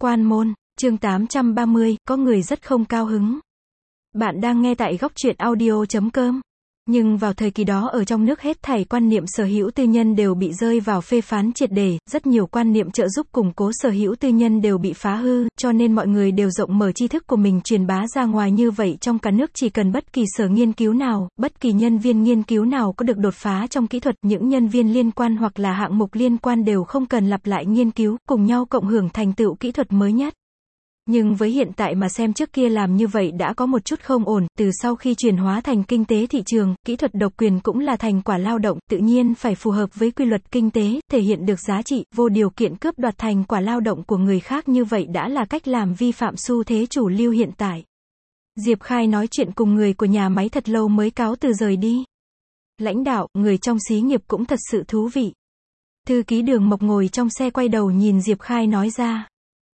Quan môn, chương 830, có người rất không cao hứng. Bạn đang nghe tại góc truyện audio.com. Nhưng vào thời kỳ đó ở trong nước hết thảy quan niệm sở hữu tư nhân đều bị rơi vào phê phán triệt để, rất nhiều quan niệm trợ giúp củng cố sở hữu tư nhân đều bị phá hư, cho nên mọi người đều rộng mở tri thức của mình truyền bá ra ngoài như vậy trong cả nước chỉ cần bất kỳ sở nghiên cứu nào, bất kỳ nhân viên nghiên cứu nào có được đột phá trong kỹ thuật, những nhân viên liên quan hoặc là hạng mục liên quan đều không cần lặp lại nghiên cứu, cùng nhau cộng hưởng thành tựu kỹ thuật mới nhất. Nhưng với hiện tại mà xem trước kia làm như vậy đã có một chút không ổn, từ sau khi chuyển hóa thành kinh tế thị trường, kỹ thuật độc quyền cũng là thành quả lao động, tự nhiên phải phù hợp với quy luật kinh tế, thể hiện được giá trị, vô điều kiện cướp đoạt thành quả lao động của người khác như vậy đã là cách làm vi phạm xu thế chủ lưu hiện tại. Diệp Khai nói chuyện cùng người của nhà máy thật lâu mới cáo từ rời đi. Lãnh đạo, người trong xí nghiệp cũng thật sự thú vị. Thư ký Đường Mộc ngồi trong xe quay đầu nhìn Diệp Khai nói ra.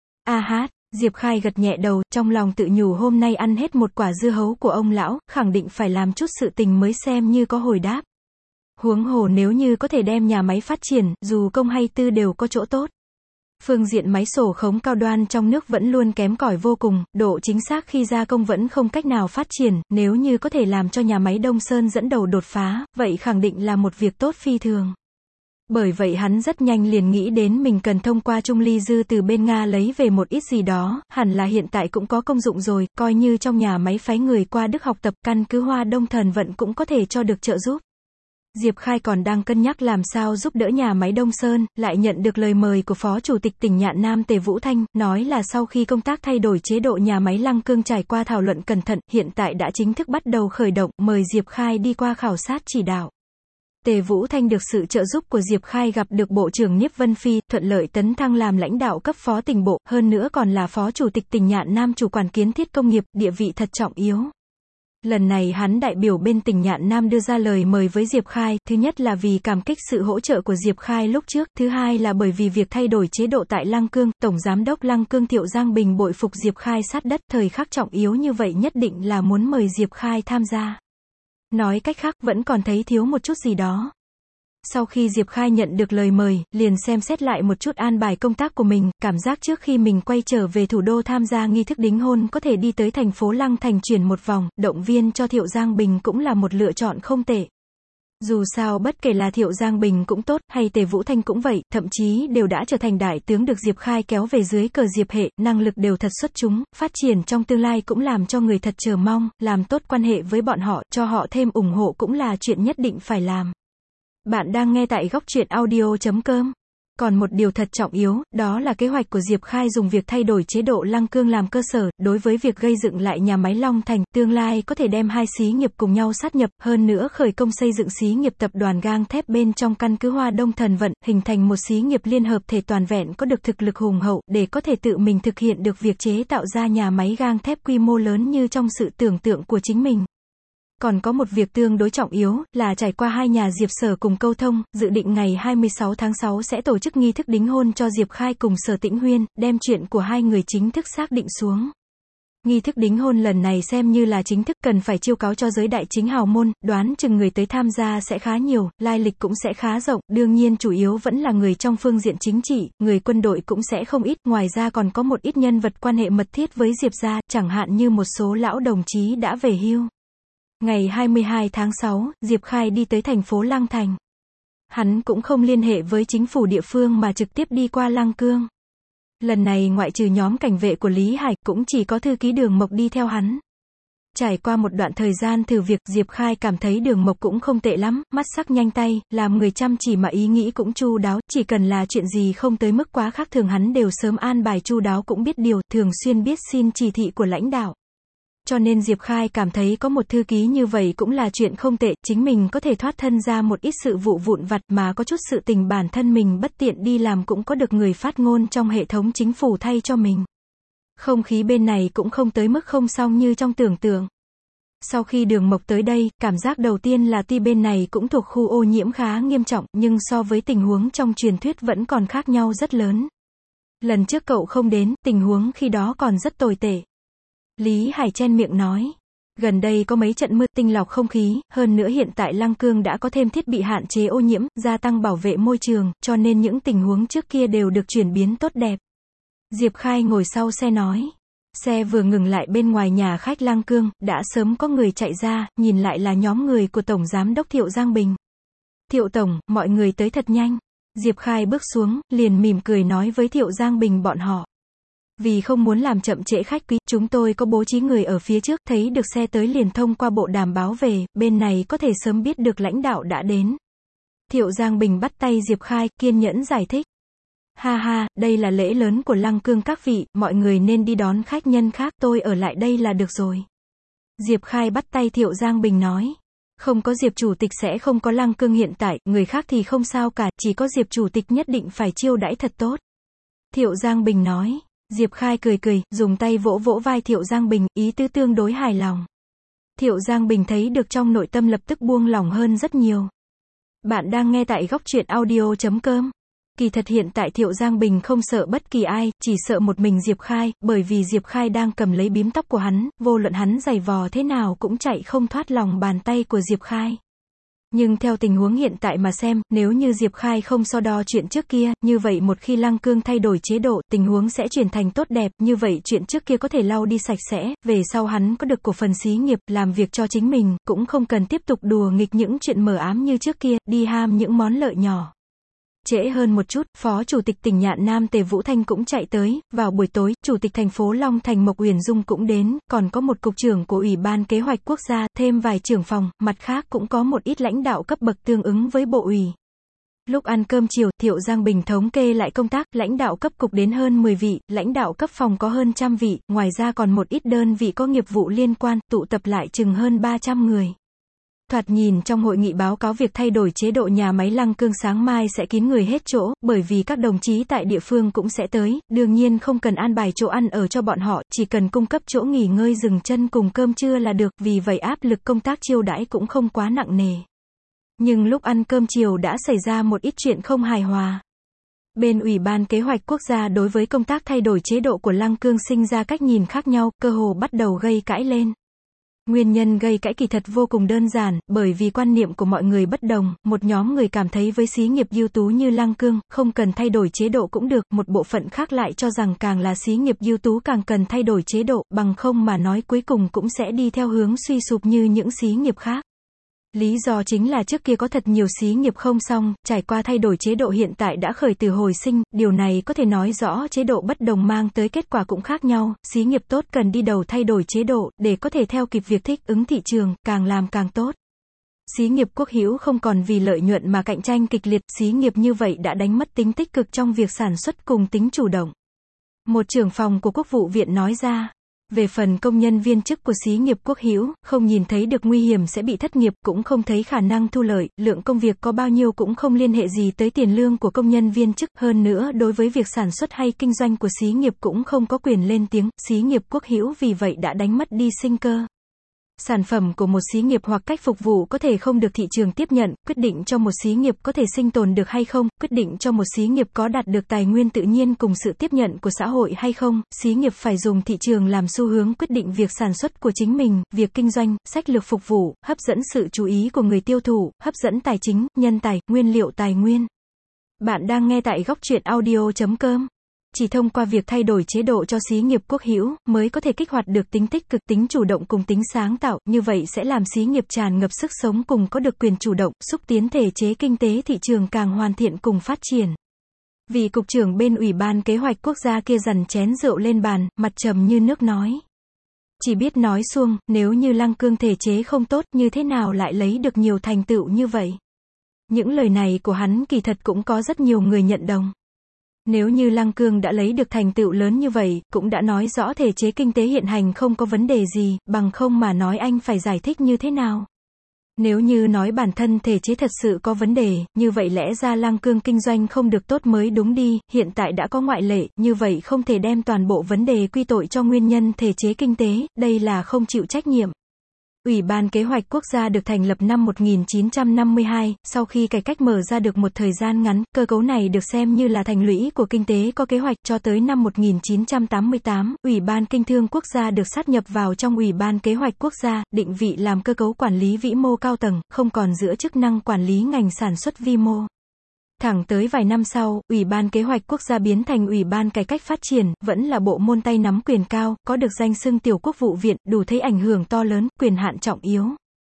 A hát. Diệp Khai gật nhẹ đầu, trong lòng tự nhủ hôm nay ăn hết một quả dưa hấu của ông lão, khẳng định phải làm chút sự tình mới xem như có hồi đáp. Huống hồ nếu như có thể đem nhà máy phát triển, dù công hay tư đều có chỗ tốt. Phương diện máy sổ khống cao đoan trong nước vẫn luôn kém cỏi vô cùng, độ chính xác khi gia công vẫn không cách nào phát triển, nếu như có thể làm cho nhà máy Đông Sơn dẫn đầu đột phá, vậy khẳng định là một việc tốt phi thường. Bởi vậy hắn rất nhanh liền nghĩ đến mình cần thông qua Trung Ly Dư từ bên Nga lấy về một ít gì đó, hẳn là hiện tại cũng có công dụng rồi, coi như trong nhà máy phái người qua Đức học tập, căn cứ Hoa Đông Thần Vận cũng có thể cho được trợ giúp. Diệp Khai còn đang cân nhắc làm sao giúp đỡ nhà máy Đông Sơn, lại nhận được lời mời của Phó Chủ tịch tỉnh Nhạn Nam Tề Vũ Thanh, nói là sau khi công tác thay đổi chế độ nhà máy Lăng Cương trải qua thảo luận cẩn thận, hiện tại đã chính thức bắt đầu khởi động, mời Diệp Khai đi qua khảo sát chỉ đạo. Tề Vũ Thanh được sự trợ giúp của Diệp Khai gặp được Bộ trưởng Nhiếp Vân Phi, thuận lợi tấn thăng làm lãnh đạo cấp phó tỉnh bộ, hơn nữa còn là Phó Chủ tịch tỉnh Nhạn Nam chủ quản kiến thiết công nghiệp, địa vị thật trọng yếu. Lần này hắn đại biểu bên tỉnh Nhạn Nam đưa ra lời mời với Diệp Khai, thứ nhất là vì cảm kích sự hỗ trợ của Diệp Khai lúc trước, thứ hai là bởi vì việc thay đổi chế độ tại Lăng Cương, Tổng Giám đốc Lăng Cương Thiệu Giang Bình bội phục Diệp Khai sát đất, thời khắc trọng yếu như vậy nhất định là muốn mời Diệp Khai tham gia. Nói cách khác, vẫn còn thấy thiếu một chút gì đó. Sau khi Diệp Khai nhận được lời mời, liền xem xét lại một chút an bài công tác của mình, cảm giác trước khi mình quay trở về thủ đô tham gia nghi thức đính hôn có thể đi tới thành phố Lăng Thành chuyển một vòng, động viên cho Thiệu Giang Bình cũng là một lựa chọn không tệ. Dù sao bất kể là Thiệu Giang Bình cũng tốt, hay Tề Vũ Thanh cũng vậy, thậm chí đều đã trở thành đại tướng được Diệp Khai kéo về dưới cờ Diệp hệ, năng lực đều thật xuất chúng, phát triển trong tương lai cũng làm cho người thật chờ mong, làm tốt quan hệ với bọn họ, cho họ thêm ủng hộ cũng là chuyện nhất định phải làm. Bạn đang nghe tại góc truyện audio.com. Còn một điều thật trọng yếu, đó là kế hoạch của Diệp Khai dùng việc thay đổi chế độ Lăng Cương làm cơ sở, đối với việc gây dựng lại nhà máy Long Thành, tương lai có thể đem hai xí nghiệp cùng nhau sát nhập, hơn nữa khởi công xây dựng xí nghiệp tập đoàn gang thép bên trong căn cứ Hoa Đông Thần Vận, hình thành một xí nghiệp liên hợp thể toàn vẹn có được thực lực hùng hậu, để có thể tự mình thực hiện được việc chế tạo ra nhà máy gang thép quy mô lớn như trong sự tưởng tượng của chính mình. Còn có một việc tương đối trọng yếu, là trải qua hai nhà Diệp Sở cùng câu thông, dự định ngày 26 tháng 6 sẽ tổ chức nghi thức đính hôn cho Diệp Khai cùng Sở Tĩnh Huyên, đem chuyện của hai người chính thức xác định xuống. Nghi thức đính hôn lần này xem như là chính thức, cần phải chiêu cáo cho giới đại chính hào môn, đoán chừng người tới tham gia sẽ khá nhiều, lai lịch cũng sẽ khá rộng, đương nhiên chủ yếu vẫn là người trong phương diện chính trị, người quân đội cũng sẽ không ít, ngoài ra còn có một ít nhân vật quan hệ mật thiết với Diệp gia, chẳng hạn như một số lão đồng chí đã về hưu. Ngày 22 tháng 6, Diệp Khai đi tới thành phố Lăng Thành. Hắn cũng không liên hệ với chính phủ địa phương mà trực tiếp đi qua Lăng Cương. Lần này ngoại trừ nhóm cảnh vệ của Lý Hải, cũng chỉ có thư ký Đường Mộc đi theo hắn. Trải qua một đoạn thời gian thử việc, Diệp Khai cảm thấy Đường Mộc cũng không tệ lắm, mắt sắc nhanh tay, làm người chăm chỉ mà ý nghĩ cũng chu đáo, chỉ cần là chuyện gì không tới mức quá khác thường hắn đều sớm an bài chu đáo cũng biết điều, thường xuyên biết xin chỉ thị của lãnh đạo. Cho nên Diệp Khai cảm thấy có một thư ký như vậy cũng là chuyện không tệ, chính mình có thể thoát thân ra một ít sự vụ vụn vặt mà có chút sự tình bản thân mình bất tiện đi làm cũng có được người phát ngôn trong hệ thống chính phủ thay cho mình. Không khí bên này cũng không tới mức không xong như trong tưởng tượng. Sau khi Đường Mộc tới đây, cảm giác đầu tiên là tuy bên này cũng thuộc khu ô nhiễm khá nghiêm trọng, nhưng so với tình huống trong truyền thuyết vẫn còn khác nhau rất lớn. Lần trước cậu không đến, tình huống khi đó còn rất tồi tệ. Lý Hải chen miệng nói. Gần đây có mấy trận mưa tinh lọc không khí, hơn nữa hiện tại Lăng Cương đã có thêm thiết bị hạn chế ô nhiễm, gia tăng bảo vệ môi trường, cho nên những tình huống trước kia đều được chuyển biến tốt đẹp. Diệp Khai ngồi sau xe nói. Xe vừa ngừng lại bên ngoài nhà khách Lăng Cương, đã sớm có người chạy ra, nhìn lại là nhóm người của Tổng Giám đốc Thiệu Giang Bình. Thiệu Tổng, mọi người tới thật nhanh. Diệp Khai bước xuống, liền mỉm cười nói với Thiệu Giang Bình bọn họ. Vì không muốn làm chậm trễ khách quý, chúng tôi có bố trí người ở phía trước, thấy được xe tới liền thông qua bộ đàm báo về, bên này có thể sớm biết được lãnh đạo đã đến. Thiệu Giang Bình bắt tay Diệp Khai, kiên nhẫn giải thích. Ha ha, đây là lễ lớn của Lăng Cương các vị, mọi người nên đi đón khách nhân khác, tôi ở lại đây là được rồi. Diệp Khai bắt tay Thiệu Giang Bình nói. Không có Diệp Chủ tịch sẽ không có Lăng Cương hiện tại, người khác thì không sao cả, chỉ có Diệp Chủ tịch nhất định phải chiêu đãi thật tốt. Thiệu Giang Bình nói. Diệp Khai cười cười, dùng tay vỗ vỗ vai Thiệu Giang Bình, ý tứ tương đối hài lòng. Thiệu Giang Bình thấy được trong nội tâm lập tức buông lỏng hơn rất nhiều. Bạn đang nghe tại góc truyện audio.com. Kỳ thật hiện tại Thiệu Giang Bình không sợ bất kỳ ai, chỉ sợ một mình Diệp Khai, bởi vì Diệp Khai đang cầm lấy bím tóc của hắn, vô luận hắn giày vò thế nào cũng chạy không thoát lòng bàn tay của Diệp Khai. Nhưng theo tình huống hiện tại mà xem, nếu như Diệp Khai không so đo chuyện trước kia, như vậy một khi Lăng Cương thay đổi chế độ, tình huống sẽ chuyển thành tốt đẹp, như vậy chuyện trước kia có thể lau đi sạch sẽ, về sau hắn có được cổ phần xí nghiệp, làm việc cho chính mình, cũng không cần tiếp tục đùa nghịch những chuyện mờ ám như trước kia, đi ham những món lợi nhỏ. Trễ hơn một chút, Phó Chủ tịch tỉnh Nhạn Nam Tề Vũ Thanh cũng chạy tới, vào buổi tối, Chủ tịch thành phố Long Thành Mộc Uyển Dung cũng đến, còn có một cục trưởng của Ủy ban Kế hoạch Quốc gia, thêm vài trưởng phòng, mặt khác cũng có một ít lãnh đạo cấp bậc tương ứng với bộ ủy. Lúc ăn cơm chiều, Thiệu Giang Bình thống kê lại công tác, lãnh đạo cấp cục đến hơn 10 vị, lãnh đạo cấp phòng có hơn 100 vị, ngoài ra còn một ít đơn vị có nghiệp vụ liên quan, tụ tập lại chừng hơn 300 người. Thoạt nhìn trong hội nghị báo cáo việc thay đổi chế độ nhà máy Lăng Cương sáng mai sẽ kín người hết chỗ, bởi vì các đồng chí tại địa phương cũng sẽ tới, đương nhiên không cần an bài chỗ ăn ở cho bọn họ, chỉ cần cung cấp chỗ nghỉ ngơi dừng chân cùng cơm trưa là được, vì vậy áp lực công tác chiêu đãi cũng không quá nặng nề. Nhưng lúc ăn cơm chiều đã xảy ra một ít chuyện không hài hòa. Bên Ủy ban Kế hoạch Quốc gia đối với công tác thay đổi chế độ của Lăng Cương sinh ra cách nhìn khác nhau, cơ hồ bắt đầu gây cãi lên. Nguyên nhân gây cãi kỳ thật vô cùng đơn giản, bởi vì quan niệm của mọi người bất đồng, một nhóm người cảm thấy với xí nghiệp ưu tú như Lăng Cương, không cần thay đổi chế độ cũng được, một bộ phận khác lại cho rằng càng là xí nghiệp ưu tú càng cần thay đổi chế độ, bằng không mà nói cuối cùng cũng sẽ đi theo hướng suy sụp như những xí nghiệp khác. Lý do chính là trước kia có thật nhiều xí nghiệp không xong, trải qua thay đổi chế độ hiện tại đã khởi từ hồi sinh, điều này có thể nói rõ chế độ bất đồng mang tới kết quả cũng khác nhau, xí nghiệp tốt cần đi đầu thay đổi chế độ, để có thể theo kịp việc thích ứng thị trường, càng làm càng tốt. Xí nghiệp quốc hữu không còn vì lợi nhuận mà cạnh tranh kịch liệt, xí nghiệp như vậy đã đánh mất tính tích cực trong việc sản xuất cùng tính chủ động. Một trưởng phòng của Quốc vụ viện nói ra. Về phần công nhân viên chức của xí nghiệp quốc hữu, không nhìn thấy được nguy hiểm sẽ bị thất nghiệp, cũng không thấy khả năng thu lợi, lượng công việc có bao nhiêu cũng không liên hệ gì tới tiền lương của công nhân viên chức, hơn nữa đối với việc sản xuất hay kinh doanh của xí nghiệp cũng không có quyền lên tiếng, xí nghiệp quốc hữu vì vậy đã đánh mất đi sinh cơ. Sản phẩm của một xí nghiệp hoặc cách phục vụ có thể không được thị trường tiếp nhận, quyết định cho một xí nghiệp có thể sinh tồn được hay không, quyết định cho một xí nghiệp có đạt được tài nguyên tự nhiên cùng sự tiếp nhận của xã hội hay không, xí nghiệp phải dùng thị trường làm xu hướng quyết định việc sản xuất của chính mình, việc kinh doanh, sách lược phục vụ, hấp dẫn sự chú ý của người tiêu thụ, hấp dẫn tài chính, nhân tài, nguyên liệu tài nguyên. Bạn đang nghe tại góc truyện audio.com. Chỉ thông qua việc thay đổi chế độ cho xí nghiệp quốc hữu, mới có thể kích hoạt được tính tích cực, tính chủ động cùng tính sáng tạo, như vậy sẽ làm xí nghiệp tràn ngập sức sống cùng có được quyền chủ động, xúc tiến thể chế kinh tế thị trường càng hoàn thiện cùng phát triển. Vị cục trưởng bên Ủy ban Kế hoạch Quốc gia kia dằn chén rượu lên bàn, mặt trầm như nước nói. Chỉ biết nói suông, nếu như Lăng Cương thể chế không tốt, như thế nào lại lấy được nhiều thành tựu như vậy? Những lời này của hắn kỳ thật cũng có rất nhiều người nhận đồng. Nếu như Lăng Cương đã lấy được thành tựu lớn như vậy, cũng đã nói rõ thể chế kinh tế hiện hành không có vấn đề gì, bằng không mà nói anh phải giải thích như thế nào. Nếu như nói bản thân thể chế thật sự có vấn đề, như vậy lẽ ra Lăng Cương kinh doanh không được tốt mới đúng đi, hiện tại đã có ngoại lệ, như vậy không thể đem toàn bộ vấn đề quy tội cho nguyên nhân thể chế kinh tế, đây là không chịu trách nhiệm. Ủy ban Kế hoạch Quốc gia được thành lập năm 1952, sau khi cải cách mở ra được một thời gian ngắn, cơ cấu này được xem như là thành lũy của kinh tế có kế hoạch cho tới năm 1988, Ủy ban Kinh thương Quốc gia được sát nhập vào trong Ủy ban Kế hoạch Quốc gia, định vị làm cơ cấu quản lý vĩ mô cao tầng, không còn giữa chức năng quản lý ngành sản xuất vi mô. Thẳng tới vài năm sau, Ủy ban Kế hoạch Quốc gia biến thành Ủy ban Cải cách Phát triển, vẫn là bộ môn tay nắm quyền cao, có được danh xưng Tiểu Quốc vụ viện, đủ thấy ảnh hưởng to lớn, quyền hạn trọng yếu.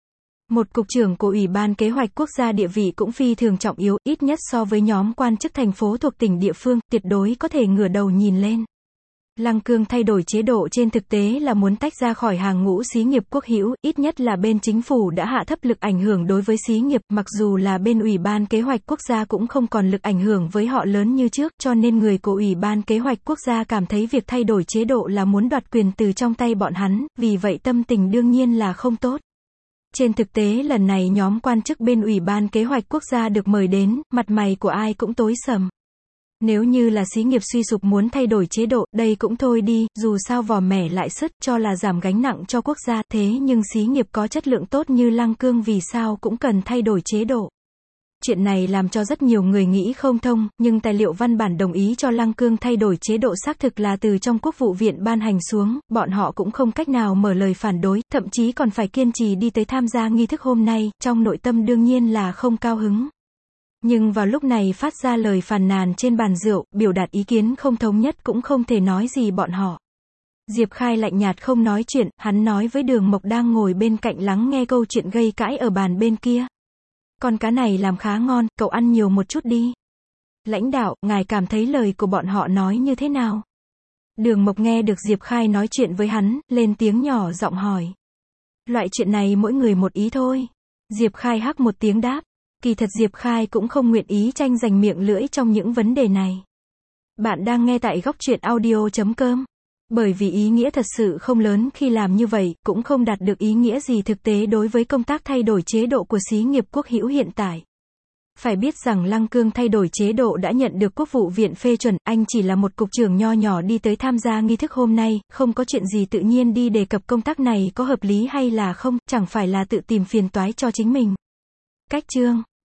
Một cục trưởng của Ủy ban Kế hoạch Quốc gia địa vị cũng phi thường trọng yếu, ít nhất so với nhóm quan chức thành phố thuộc tỉnh địa phương, tuyệt đối có thể ngửa đầu nhìn lên. Lăng Cương thay đổi chế độ trên thực tế là muốn tách ra khỏi hàng ngũ xí nghiệp quốc hữu, ít nhất là bên chính phủ đã hạ thấp lực ảnh hưởng đối với xí nghiệp, mặc dù là bên Ủy ban Kế hoạch Quốc gia cũng không còn lực ảnh hưởng với họ lớn như trước, cho nên người của Ủy ban Kế hoạch Quốc gia cảm thấy việc thay đổi chế độ là muốn đoạt quyền từ trong tay bọn hắn, vì vậy tâm tình đương nhiên là không tốt. Trên thực tế lần này nhóm quan chức bên Ủy ban Kế hoạch Quốc gia được mời đến, mặt mày của ai cũng tối sầm. Nếu như là xí nghiệp suy sụp muốn thay đổi chế độ, đây cũng thôi đi, dù sao vò mẻ lại sứt, cho là giảm gánh nặng cho quốc gia, thế nhưng xí nghiệp có chất lượng tốt như Lăng Cương vì sao cũng cần thay đổi chế độ. Chuyện này làm cho rất nhiều người nghĩ không thông, nhưng tài liệu văn bản đồng ý cho Lăng Cương thay đổi chế độ xác thực là từ trong Quốc vụ viện ban hành xuống, bọn họ cũng không cách nào mở lời phản đối, thậm chí còn phải kiên trì đi tới tham gia nghi thức hôm nay, trong nội tâm đương nhiên là không cao hứng. Nhưng vào lúc này phát ra lời phàn nàn trên bàn rượu, biểu đạt ý kiến không thống nhất cũng không thể nói gì bọn họ. Diệp Khai lạnh nhạt không nói chuyện, hắn nói với Đường Mộc đang ngồi bên cạnh lắng nghe câu chuyện gây cãi ở bàn bên kia. Con cá này làm khá ngon, cậu ăn nhiều một chút đi. Lãnh đạo, ngài cảm thấy lời của bọn họ nói như thế nào? Đường Mộc nghe được Diệp Khai nói chuyện với hắn, lên tiếng nhỏ giọng hỏi. Loại chuyện này mỗi người một ý thôi. Diệp Khai hắc một tiếng đáp. Kỳ thật Diệp Khai cũng không nguyện ý tranh giành miệng lưỡi trong những vấn đề này. Bạn đang nghe tại góc truyện audio.com. Bởi vì ý nghĩa thật sự không lớn khi làm như vậy, cũng không đạt được ý nghĩa gì thực tế đối với công tác thay đổi chế độ của xí nghiệp quốc hữu hiện tại. Phải biết rằng Lăng Cương thay đổi chế độ đã nhận được Quốc vụ viện phê chuẩn, anh chỉ là một cục trưởng nho nhỏ đi tới tham gia nghi thức hôm nay, không có chuyện gì tự nhiên đi đề cập công tác này có hợp lý hay là không, chẳng phải là tự tìm phiền toái cho chính mình. Cách chương